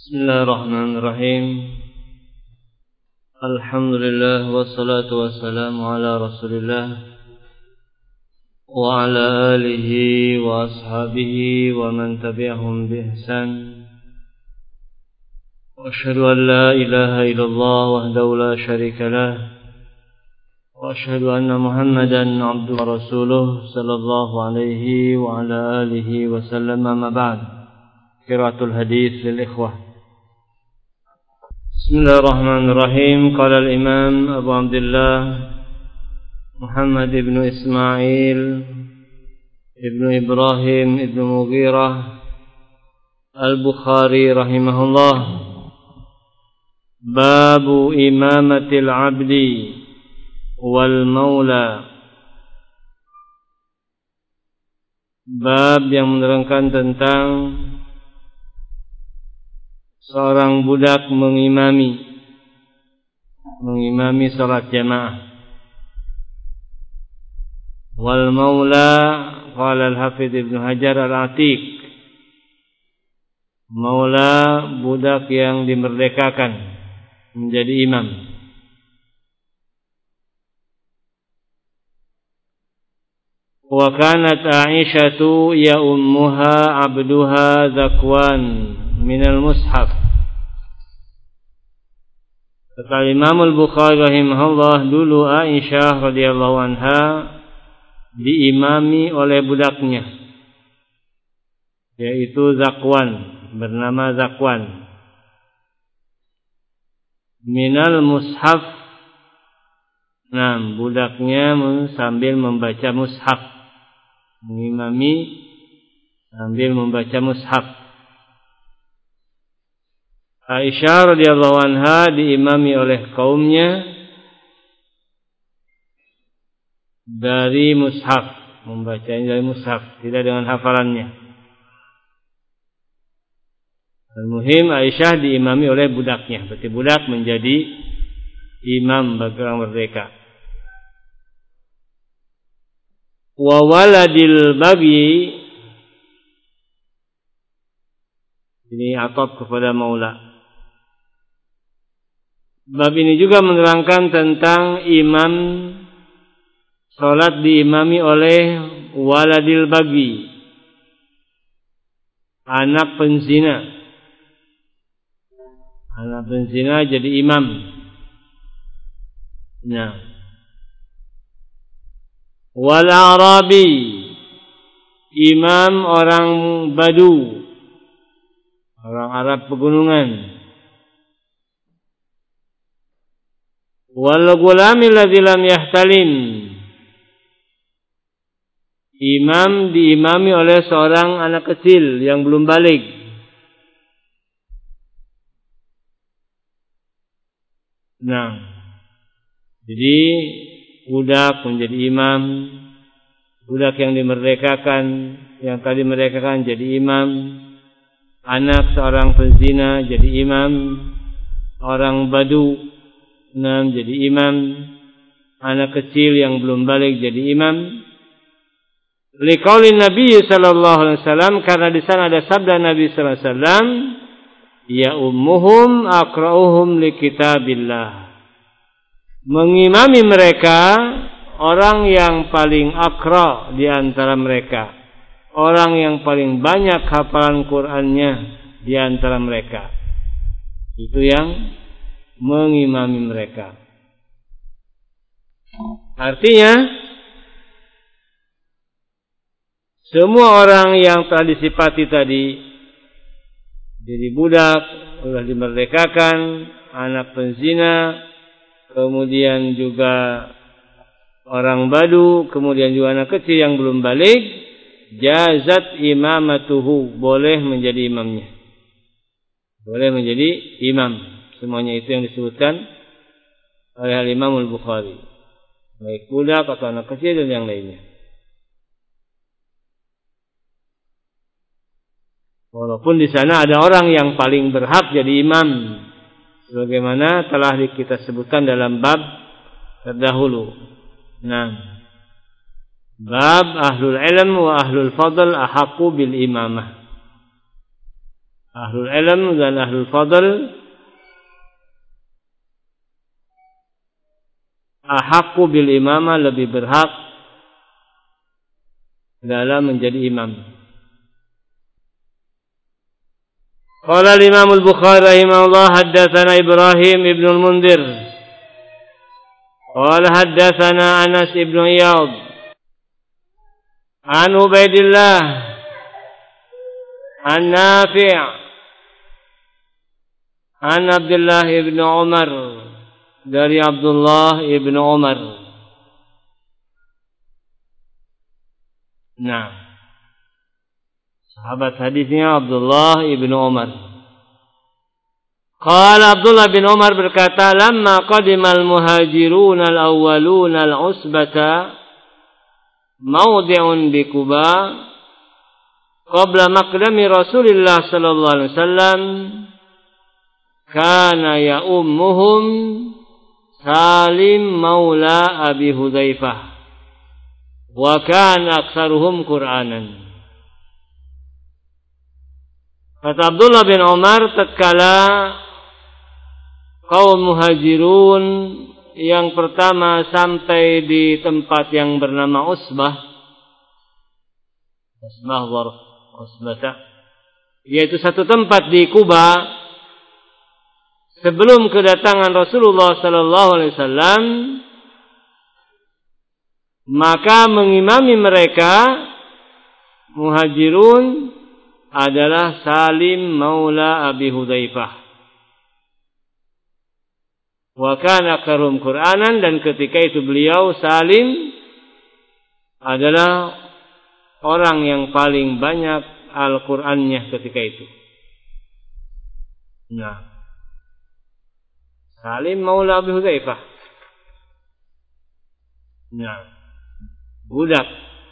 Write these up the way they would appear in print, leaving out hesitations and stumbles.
Bismillahirrahmanirrahim. Alhamdulillah wassalatu wassalamu ala Rasulillah wa ala alihi wa ashabihi wa man tabi'ahum bi ihsan. Wa asyhadu an la ilaha illallah wahdahu la syarika lah wa asyhadu anna Muhammadan abduhu wa rasuluh sallallahu alaihi wa ala alihi wa sallam. Amma ba'd. Qiraatul hadits lil ikhwah. Bismillahirrahmanirrahim. Qala al-Imam Abu Abdullah Muhammad ibn Ismail ibn Ibrahim ibn Mughirah Al-Bukhari rahimahullah. Babu imamatil abdi wal maula. Bab yang menerangkan tentang seorang budak mengimami salat jamaah. Wal maula, qala al-Hafidz Ibnu Hajar al-Atiq, maula budak yang dimerdekakan menjadi imam. Wa kanat Aisyatu ya ummuha abduha Zakwan minal mushaf. Kata Imam Al-Bukhari rahimahullah, dulu Aisyah radhiyallahu anha diimami oleh budaknya, yaitu Zakwan, bernama Zakwan, minal mushaf. Nah, budaknya sambil membaca mushaf, mengimami sambil membaca mushaf. Aisyah radhiyallahu anha diimami oleh kaumnya dari mushaf, membacanya dari mushaf, tidak dengan hafalannya. Al-muhim Aisyah diimami oleh budaknya, berarti budak menjadi imam bagi orang merdeka. Wa waladil bagi, ini atop kepada maula. Bab ini juga menerangkan tentang imam, salat diimami oleh waladil bagi, anak penzina. Anak penzina jadi imam. Nah, wal arabi, imam orang Badu, orang Arab pegunungan. Wal gulami alladzi lam yahtalim, imam diimami oleh seorang anak kecil yang belum baligh. Nah, jadi budak menjadi imam, budak yang dimerdekakan, yang tadi merdekakan jadi imam, anak seorang penzina jadi imam, orang Badu jadi imam, anak kecil yang belum balik jadi imam. Liqaulin Nabi sallallahu alaihi wasallam, karena di sana ada sabda Nabi sallallahu alaihi wasallam, ya ummuhum aqra'uhum likitabillah. Mengimami mereka orang yang paling aqra di antara mereka, orang yang paling banyak hafalan Qur'annya di antara mereka. Itu yang mengimami mereka. Artinya semua orang yang telah disifati tadi, jadi budak, sudah dimerdekakan, anak penzina, kemudian juga orang Badu, kemudian juga anak kecil yang belum balik, jazat imamatuhu, boleh menjadi imamnya, boleh menjadi imam. Semuanya itu yang disebutkan oleh Imam Al-Bukhari, baik budak atau anak kecil dan yang lainnya. Walaupun di sana ada orang yang paling berhak jadi imam, sebagaimana telah kita sebutkan dalam bab terdahulu. Nah, bab ahlul ilm wa ahlul fadl ahaqqu bil imamah. ahlul ilm dan ahlul fadl ahaqqu bil imamah, lebih berhak dalam menjadi imam. Qala al-Imam al-Bukhari rahimahullah haddatsana Ibrahim ibn al-Mundhir qala haddatsana Anas ibn Iyad an Ubaidillah an Nafi' an Abdullah ibn Umar, dari Abdullah ibn Umar. Nah, sahabat hadisnya Abdullah ibn Umar. Qala Abdullah bin Umar berkata, lamma qadimal muhajirun al-awwalun al-usbata mawdi'un bi Quba qabla maqdami Rasulillah sallallahu alaihi wasallam kana ya ummuhum Salim maula Abi Hudzaifah wa kana aktsaruhum Qur'anan. Kata Abdullah bin Umar, tatkala kaum muhajirun yang pertama sampai di tempat yang bernama Usbah yaitu satu tempat di Kuba, sebelum kedatangan Rasulullah sallallahu alaihi wasallam, maka mengimami mereka muhajirun adalah Salim maula Abi Hudzaifah. Wa kana aktsaruhum Qur'anan, dan ketika itu beliau Salim adalah orang yang paling banyak Al-Qur'annya ketika itu. Nah, Salim maula Abi Hudzaifah. Nah, budak.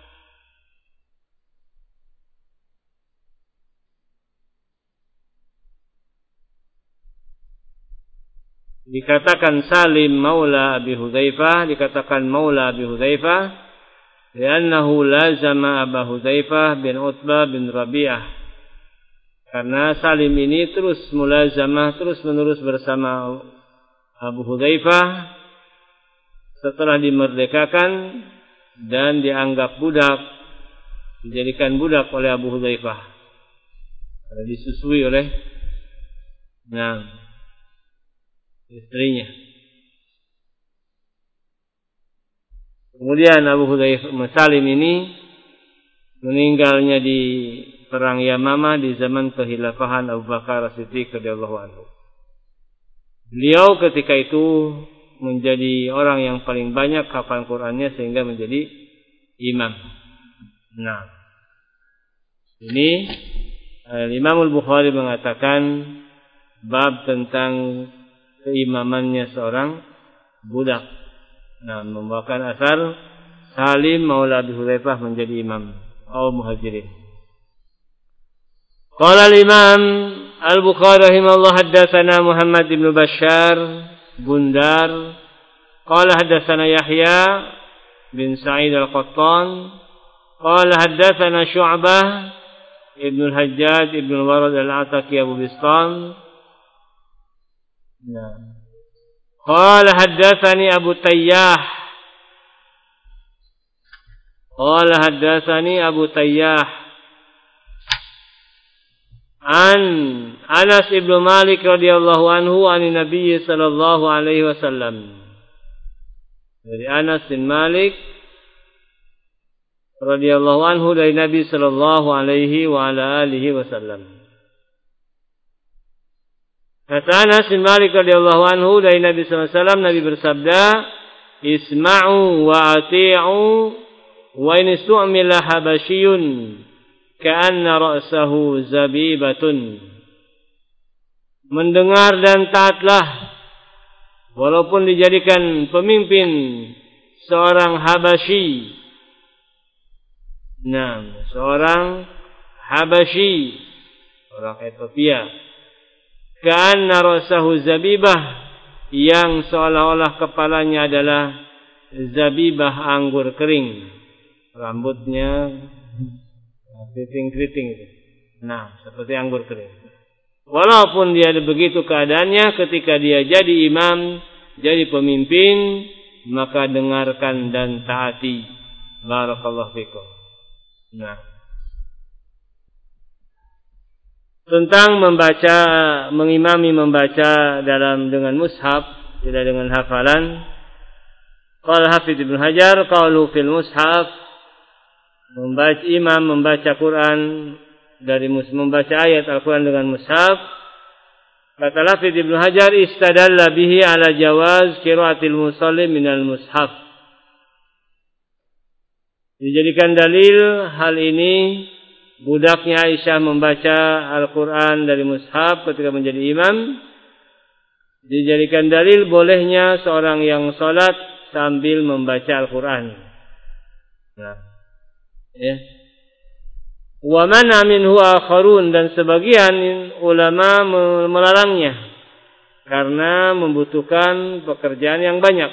Dikatakan Salim maula Abi Hudzaifah, dikatakan maula Abi Hudzaifah li'annahu lazama Abu Hudzaifah bin Utbah bin Rabi'ah. Karena Salim ini terus mulazamah, terus menerus bersama Abu Hudzaifah setelah dimerdekakan dan dianggap budak, dijadikan budak oleh Abu Hudzaifah, disusui oleh istrinya. Kemudian Abu Hudzaifah Salim ini meninggalnya di perang Yamamah di zaman kehilafahan Abu Bakar As-Siddiq radhiyallahu anhu. Beliau ketika itu menjadi orang yang paling banyak hafalan Qur'annya sehingga menjadi imam. Nah, ini Imam Al-Bukhari mengatakan bab tentang keimamannya seorang budak. Nah, membawakan asar Salim maula Abi Hudzaifah menjadi imam kaum muhajirin. Qala al-Imam Al-Bukhari rahimahullah haddatsana Muhammad bin Bashar Bundar qala haddatsana Yahya bin Sa'id al-Qattan qala haddatsana Syu'bah ibn al-Hajjaj ibn al-Warad al-Ataki Abu Bistam. Qala haddatsani Abu Tayyah qala haddatsani Abu Tayyah an Anas ibn Malik radhiyallahu anhu an Nabi sallallahu alaihi wasallam. Dari Anas bin Malik radhiyallahu anhu dari Nabi sallallahu alaihi wa ala alihi wasallam. Kata Anas bin Malik radhiyallahu anhu dari Nabi sallallahu alaihi wasallam, Nabi bersabda, "Isma'u wa ati'u wa in su'mila habasyun ka'anna ra'sahu zabibatun." Mendengar dan taatlah walaupun dijadikan pemimpin seorang Habasyi. Seorang Habasyi, orang Ethiopia. Ka'anna ra'sahu zabibah, yang seolah-olah kepalanya adalah zabibah, anggur kering. Rambutnya keriting-keriting itu. Seperti anggur kering. Walaupun dia begitu keadaannya ketika dia jadi imam, jadi pemimpin, maka dengarkan dan taati. Barakallahu fikum. Nah, tentang membaca, mengimami membaca dengan mushaf, tidak dengan hafalan. Qala Hafidz Ibnu Hajar, qalu fil mushaf, imam membaca Quran dari membaca ayat Al-Quran dengan mushaf. Kata Hafidz Ibnu Hajar, istadalla bihi ala jawaz qiraatil musalli minal mushaf. Dijadikan dalil hal ini budaknya Aisyah membaca Al-Quran dari mushaf ketika menjadi imam. Dijadikan dalil bolehnya seorang yang salat sambil membaca Al-Quran. Nah, ya. Wa mana minhu akharun, dan sebagian ulama melarangnya karena membutuhkan pekerjaan yang banyak.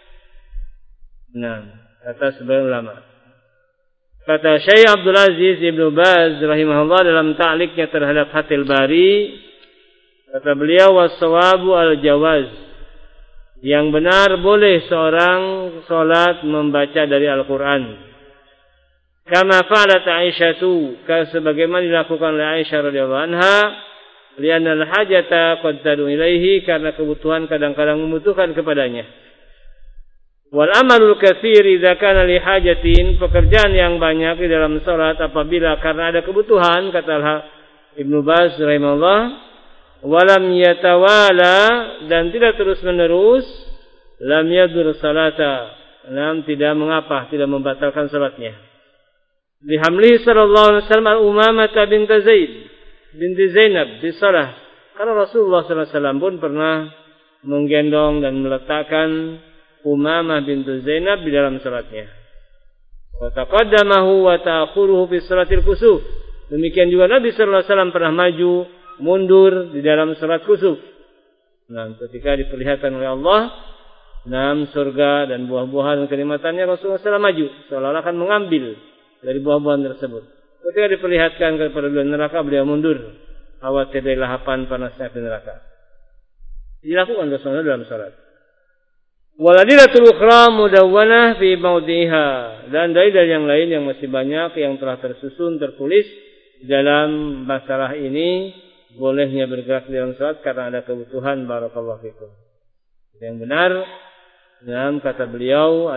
Nah, kata sebagian ulama. Kata Syekh Abdul Aziz Ibnu Baz rahimahullah dalam ta'liqnya terhadap Fathul Bari, kata beliau, was-shawabu al-jawaz, yang benar boleh seorang salat membaca dari Al-Quran. Kama fa'alat Aisyatu, sebagaimana dilakukan oleh Aisyah radhiyallahu anha, li'anna al-hajata qad tad'u ilaihi, karena kebutuhan kadang-kadang membutuhkan kepadanya. Wal amalul katsir idza kana li hajatin, pekerjaan yang banyak di dalam salat apabila karena ada kebutuhan, kata Ibnu Baz rahimahullah, walam yatawala, dan tidak terus-menerus, lam yadur salata, tidak mengapa, tidak membatalkan salatnya. Bihamlihi sallallahu alaihi wasallam Umamah binti Zainab di salah. Karena Rasulullah sallallahu alaihi wasallam pun pernah menggendong dan meletakkan Umamah binti Zainab di dalam salatnya. Wa taqaddamahu wa ta'khuruhu fi salatil kusuf. Demikian juga Nabi sallallahu alaihi wasallam pernah maju mundur di dalam salat kusuf. Nah, ketika diperlihatkan oleh Allah surga dan buah-buahan kenikmatannya, Rasulullah SAW maju seolah-olah akan mengambil dari buah-buahan tersebut. Ketika diperlihatkan kepada beliau neraka, beliau mundur, khawatir dari lahapan panasnya di neraka. Dilakukan Rasulullah dalam salat. Waladilatul ukhra mudawwanah fi mawdiha, dan dalil yang lain yang masih banyak yang telah tersusun tertulis dalam masalah ini, bolehnya bergerak di dalam salat karena ada kebutuhan. Barakallahu fikum. Yang benar, dalam kata beliau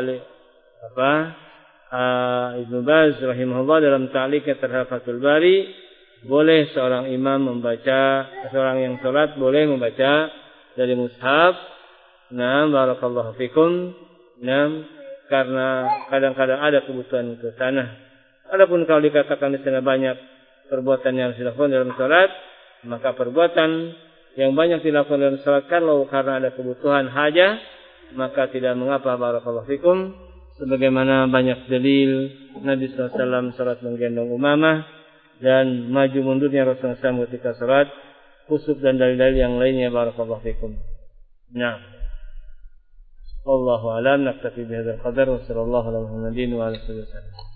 Ibnu Baz rahimahullah dalam ta'liqnya terhadap Fathul Bari, boleh seorang imam membaca, seorang yang salat boleh membaca dari mushaf. Barakallahu fikum. Karena kadang-kadang ada kebutuhan ke sana. Adapun kalau dikatakan di sana banyak perbuatan yang harus dilakukan dalam salat, maka perbuatan yang banyak dilakukan dalam salat kalau karena ada kebutuhan hajah, maka tidak mengapa. Barakallahu fikum. Sebagaimana banyak dalil Nabi SAW salat menggendong Umamah dan maju mundurnya Rasulullah SAW ketika salat kusuf, dan dalil-dalil yang lainnya. Barakallahu fikum. Nah, wallahu a'lam. Naktafi bihadzal qadar wa sallallahu alaihi wa sallam.